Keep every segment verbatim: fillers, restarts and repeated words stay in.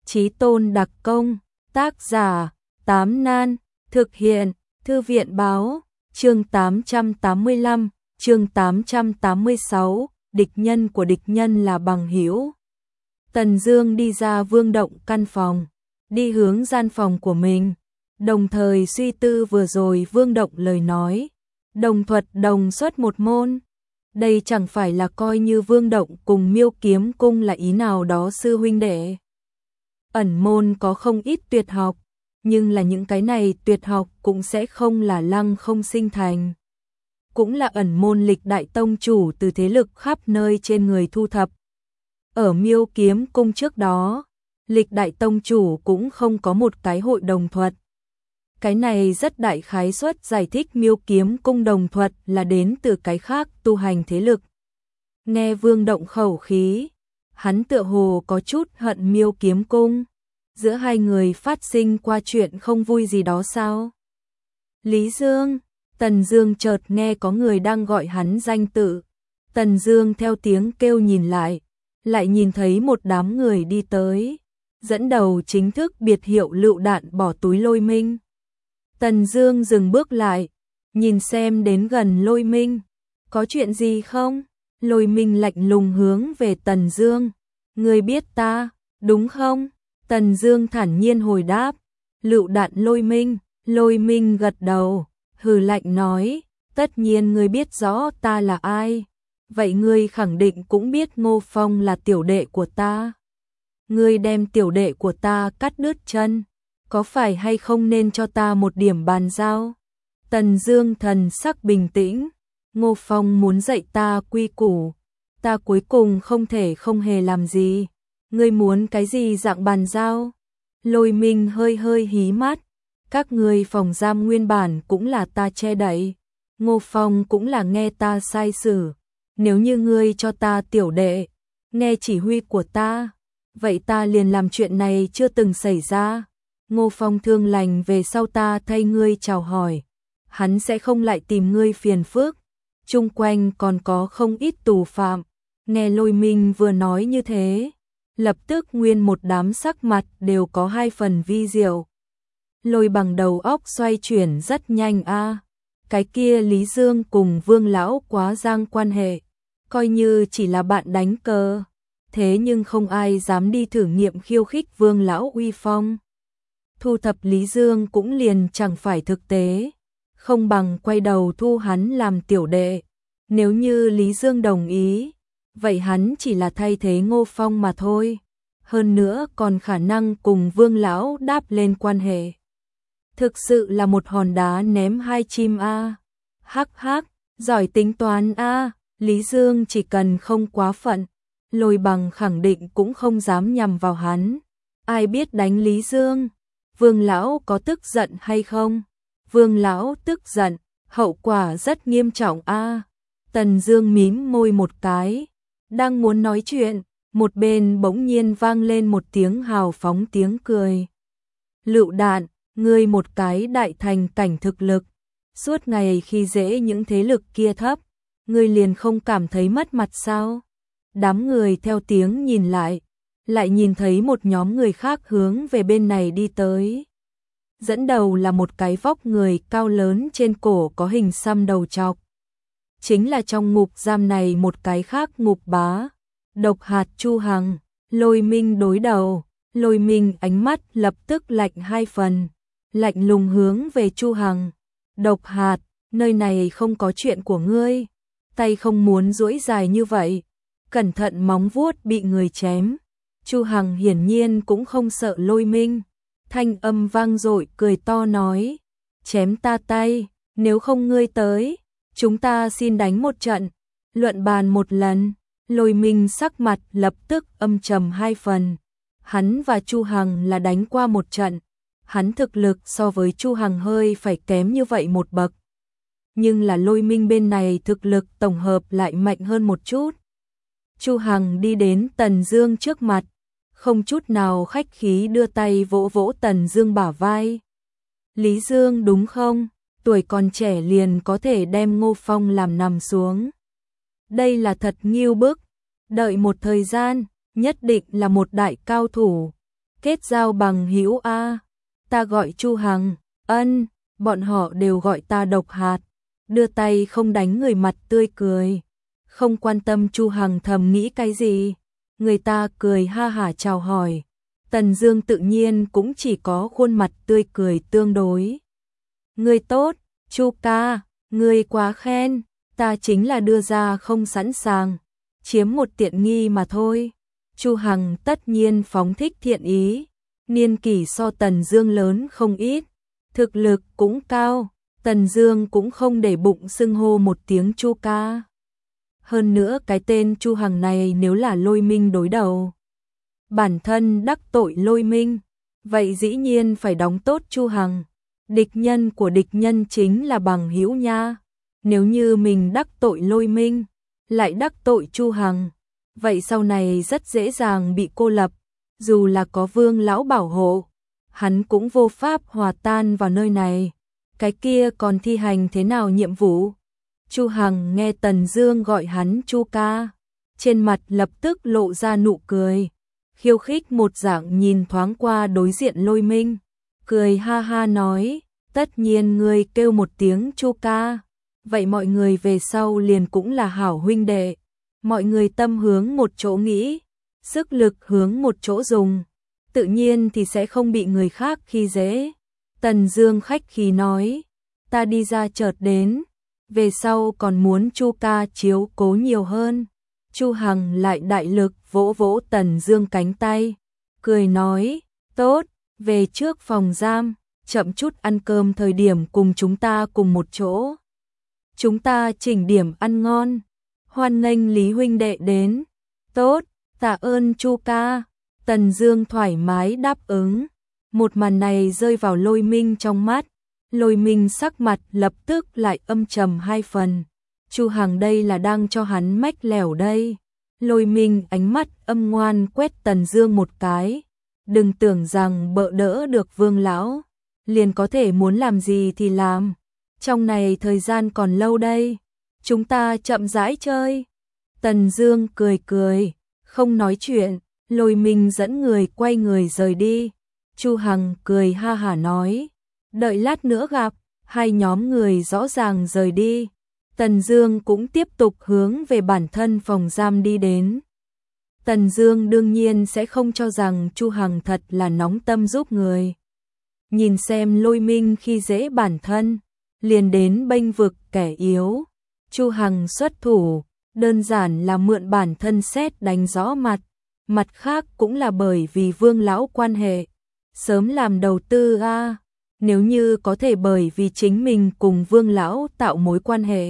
Chí tôn đặc công, tác giả, Tám Nan, thực hiện, Thư viện báo, chương tám trăm tám mươi lăm, chương tám trăm tám mươi sáu, địch nhân của địch nhân là bằng hữu. Tần Dương đi ra Vương Động căn phòng, đi hướng gian phòng của mình, đồng thời suy tư vừa rồi Vương Động lời nói, đồng thuật đồng xuất một môn. Đây chẳng phải là coi như Vương Động cùng Miêu Kiếm Cung là ý nào đó sư huynh đệ. Ẩn môn có không ít tuyệt học, nhưng là những cái này tuyệt học cũng sẽ không là lăng không sinh thành. Cũng là ẩn môn lịch đại tông chủ từ thế lực khắp nơi trên người thu thập. Ở Miêu Kiếm Cung trước đó, lịch đại tông chủ cũng không có một cái hội đồng thuật. Cái này rất đại khái suất giải thích Miêu Kiếm Cung đồng thuật là đến từ cái khác tu hành thế lực. Nghe Vương Động khẩu khí, hắn tựa hồ có chút hận Miêu Kiếm Cung. Giữa hai người phát sinh qua chuyện không vui gì đó sao? Lý Dương, Tần Dương chợt nghe có người đang gọi hắn danh tự. Tần Dương theo tiếng kêu nhìn lại, lại nhìn thấy một đám người đi tới. Dẫn đầu chính thức biệt hiệu lựu đạn bỏ túi Lôi Minh. Tần Dương dừng bước lại, nhìn xem đến gần Lôi Minh. Có chuyện gì không? Lôi Minh lạnh lùng hướng về Tần Dương. Ngươi biết ta, đúng không? Tần Dương thản nhiên hồi đáp. Lựu đạn Lôi Minh. Lôi Minh gật đầu, hừ lạnh nói. Tất nhiên ngươi biết rõ ta là ai. Vậy ngươi khẳng định cũng biết Ngô Phong là tiểu đệ của ta. Ngươi đem tiểu đệ của ta cắt đứt chân, có phải hay không nên cho ta một điểm bàn giao? Tần Dương thần sắc bình tĩnh. Ngô Phong muốn dạy ta quy củ, ta cuối cùng không thể không hề làm gì. Ngươi muốn cái gì dạng bàn giao? Lôi Minh hơi hơi hí mắt. Các ngươi phòng giam nguyên bản cũng là ta che đậy. Ngô Phong cũng là nghe ta sai xử. Nếu như ngươi cho ta tiểu đệ, nghe chỉ huy của ta, vậy ta liền làm chuyện này chưa từng xảy ra. Ngô Phong thương lành về sau ta thay ngươi chào hỏi, hắn sẽ không lại tìm ngươi phiền phức. Chung quanh còn có không ít tù phạm. Nghe Lôi Minh vừa nói như thế, lập tức nguyên một đám sắc mặt đều có hai phần vi diệu. Lôi Bằng đầu óc xoay chuyển rất nhanh a. À. Cái kia Lý Dương cùng Vương lão quá giang quan hệ, coi như chỉ là bạn đánh cờ, thế nhưng không ai dám đi thử nghiệm khiêu khích Vương lão uy phong. Thu thập Lý Dương cũng liền chẳng phải thực tế, không bằng quay đầu thu hắn làm tiểu đệ. Nếu như Lý Dương đồng ý, vậy hắn chỉ là thay thế Ngô Phong mà thôi. Hơn nữa còn khả năng cùng Vương lão đáp lên quan hệ. Thực sự là một hòn đá ném hai chim a. À. Hắc hắc, giỏi tính toán a. À. Lý Dương chỉ cần không quá phận, Lôi Bằng khẳng định cũng không dám nhằm vào hắn. Ai biết đánh Lý Dương? Vương lão có tức giận hay không? Vương lão tức giận, hậu quả rất nghiêm trọng a. À. Tần Dương mím môi một cái, đang muốn nói chuyện, một bên bỗng nhiên vang lên một tiếng hào phóng tiếng cười. Lựu đạn, ngươi một cái đại thành cảnh thực lực, suốt ngày khi dễ những thế lực kia thấp, ngươi liền không cảm thấy mất mặt sao? Đám người theo tiếng nhìn lại, lại nhìn thấy một nhóm người khác hướng về bên này đi tới. Dẫn đầu là một cái vóc người cao lớn trên cổ có hình xăm đầu trọc. Chính là trong ngục giam này một cái khác ngục bá, Độc Hạt Chu Hằng. Lôi Minh đối đầu, Lôi Minh ánh mắt lập tức lạnh hai phần, lạnh lùng hướng về Chu Hằng. Độc Hạt, nơi này không có chuyện của ngươi, tay không muốn duỗi dài như vậy, cẩn thận móng vuốt bị người chém. Chu Hằng hiển nhiên cũng không sợ Lôi Minh, thanh âm vang dội cười to nói, chém ta tay, nếu không ngươi tới, chúng ta xin đánh một trận, luận bàn một lần. Lôi Minh sắc mặt lập tức âm trầm hai phần. Hắn và Chu Hằng là đánh qua một trận, hắn thực lực so với Chu Hằng hơi phải kém như vậy một bậc. Nhưng là Lôi Minh bên này thực lực tổng hợp lại mạnh hơn một chút. Chu Hằng đi đến Tần Dương trước mặt, không chút nào khách khí đưa tay vỗ vỗ Tần Dương bả vai. Lý Dương đúng không? Tuổi còn trẻ liền có thể đem Ngô Phong làm nằm xuống. Đây là thật nghiêu bức, đợi một thời gian, nhất định là một đại cao thủ. kết giao bằng hữu a. Ta gọi Chu Hằng. Ân, bọn họ đều gọi ta Độc Hạt. Đưa tay không đánh người mặt tươi cười. Không quan tâm Chu Hằng thầm nghĩ cái gì. Người ta cười ha hả chào hỏi. Tần Dương tự nhiên cũng chỉ có khuôn mặt tươi cười tương đối. Ngươi tốt, Chu ca, ngươi quá khen, ta chính là đưa ra không sẵn sàng, chiếm một tiện nghi mà thôi. Chu Hằng tất nhiên phóng thích thiện ý, niên kỷ so Tần Dương lớn không ít, thực lực cũng cao, Tần Dương cũng không để bụng xưng hô một tiếng Chu ca. Hơn nữa cái tên Chu Hằng này nếu là Lôi Minh đối đầu, bản thân đắc tội Lôi Minh, vậy dĩ nhiên phải đóng tốt Chu Hằng. Địch nhân của địch nhân chính là bằng hữu nha. Nếu như mình đắc tội Lôi Minh, lại đắc tội Chu Hằng, vậy sau này rất dễ dàng bị cô lập. Dù là có Vương lão bảo hộ, hắn cũng vô pháp hòa tan vào nơi này. Cái kia còn thi hành thế nào nhiệm vụ? Chu Hằng nghe Tần Dương gọi hắn Chu ca, trên mặt lập tức lộ ra nụ cười, khiêu khích một dạng nhìn thoáng qua đối diện Lôi Minh, cười ha ha nói, tất nhiên ngươi kêu một tiếng Chu ca, vậy mọi người về sau liền cũng là hảo huynh đệ, mọi người tâm hướng một chỗ nghĩ, sức lực hướng một chỗ dùng, tự nhiên thì sẽ không bị người khác khi dễ. Tần Dương khách khí nói, ta đi ra chợt đến, về sau còn muốn Chu ca chiếu cố nhiều hơn. Chu Hằng lại đại lực vỗ vỗ Tần Dương cánh tay, cười nói, tốt, về trước phòng giam, chậm chút ăn cơm thời điểm cùng chúng ta cùng một chỗ. Chúng ta chỉnh điểm ăn ngon, hoan nghênh Lý huynh đệ đến. Tốt, tạ ơn Chu ca. Tần Dương thoải mái đáp ứng. Một màn này rơi vào Lôi Minh trong mắt, Lôi Minh sắc mặt lập tức lại âm trầm hai phần. Chu Hằng đây là đang cho hắn mách lẻo đây. Lôi Minh ánh mắt âm ngoan quét Tần Dương một cái. Đừng tưởng rằng bợ đỡ được Vương lão, liền có thể muốn làm gì thì làm. Trong này thời gian còn lâu đây, chúng ta chậm rãi chơi. Tần Dương cười cười, không nói chuyện. Lôi Minh dẫn người quay người rời đi. Chu Hằng cười ha hả nói, đợi lát nữa gặp. Hai nhóm người rõ ràng rời đi. Tần Dương cũng tiếp tục hướng về bản thân phòng giam đi đến. Tần Dương đương nhiên sẽ không cho rằng Chu Hằng thật là nóng tâm giúp người. Nhìn xem Lôi Minh khi dễ bản thân, liền đến bênh vực kẻ yếu. Chu Hằng xuất thủ, đơn giản là mượn bản thân xét đánh rõ mặt, mặt khác cũng là bởi vì Vương lão quan hệ, sớm làm đầu tư a, à. Nếu như có thể bởi vì chính mình cùng Vương lão tạo mối quan hệ,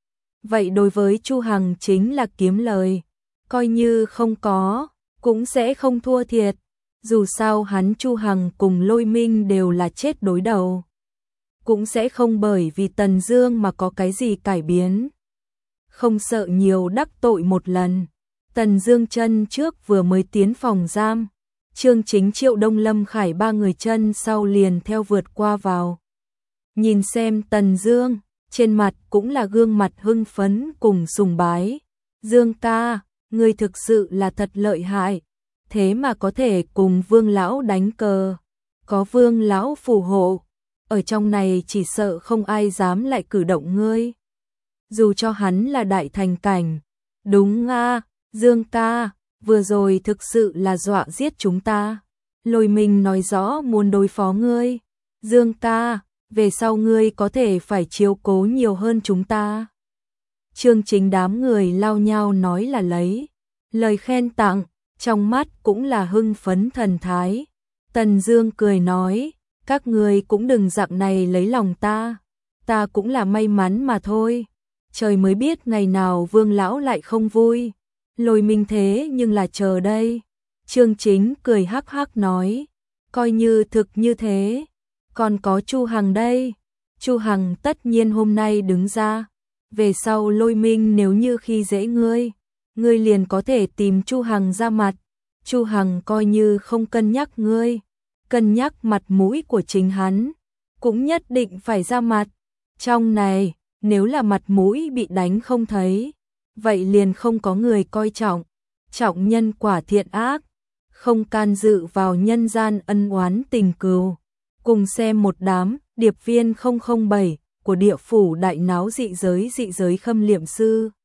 vậy đối với Chu Hằng chính là kiếm lời, coi như không có, cũng sẽ không thua thiệt. Dù sao hắn Chu Hằng cùng Lôi Minh đều là chết đối đầu, cũng sẽ không bởi vì Tần Dương mà có cái gì cải biến. Không sợ nhiều đắc tội một lần. Tần Dương chân trước vừa mới tiến phòng giam, Trương Chính Triệu Đông Lâm Khải ba người chân sau liền theo vượt qua vào. Nhìn xem Tần Dương, trên mặt cũng là gương mặt hưng phấn cùng sùng bái. Dương ca, ngươi thực sự là thật lợi hại, thế mà có thể cùng Vương lão đánh cờ, có Vương lão phù hộ, ở trong này chỉ sợ không ai dám lại cử động ngươi. Dù cho hắn là đại thành cảnh. Đúng a, Dương ca, vừa rồi thực sự là dọa giết chúng ta. Lôi Minh nói rõ muốn đối phó ngươi. Dương ca, về sau ngươi có thể phải chiếu cố nhiều hơn chúng ta. Trương Chính đám người lao nhau nói là lấy lời khen tặng, trong mắt cũng là hưng phấn thần thái. Tần Dương cười nói, các ngươi cũng đừng dạng này lấy lòng ta, ta cũng là may mắn mà thôi. Trời mới biết ngày nào Vương lão lại không vui. Lôi Minh thế nhưng là chờ đây. Trương Chính cười hắc hắc nói, coi như thực như thế, còn có Chu Hằng đây. Chu Hằng tất nhiên hôm nay đứng ra, về sau Lôi Minh nếu như khi dễ ngươi, ngươi liền có thể tìm Chu Hằng ra mặt. Chu Hằng coi như không cân nhắc ngươi, cân nhắc mặt mũi của chính hắn, cũng nhất định phải ra mặt. Trong này, nếu là mặt mũi bị đánh không thấy, vậy liền không có người coi trọng. Trọng nhân quả thiện ác, không can dự vào nhân gian ân oán tình cừu. Cùng xem một đám điệp viên không không bảy của địa phủ đại náo dị giới dị giới khâm liệm sư.